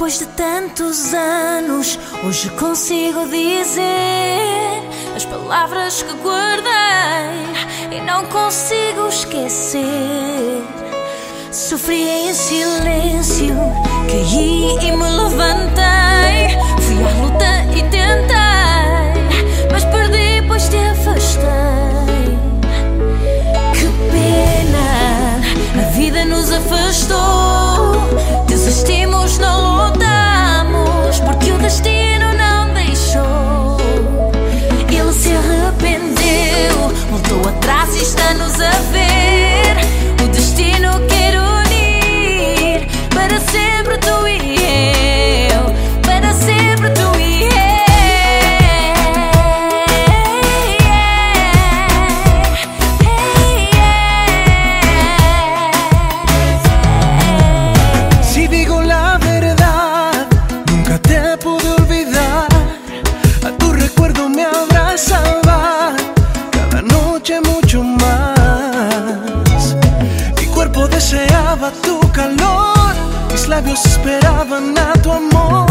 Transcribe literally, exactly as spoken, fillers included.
Depois de tantos anos, hoje consigo dizer as palavras que guardei e não consigo esquecer. Sofri em silêncio, caí e me levantei. Fui à luta e tentei, mas perdi pois te afastei. Que pena, a vida nos afastou. Desistimos, não lutamos, porque o destino não deixou. Ele se arrependeu, voltou atrás e está-nos a ver. O destino quer unir para sempre tu e eu, para sempre tu e eu. Si digo la verdad, nunca te pude olvidar. A tu recuerdo me abrazaba cada noche mucho más. Mi cuerpo deseaba tu calor, mis labios esperaban a tu amor.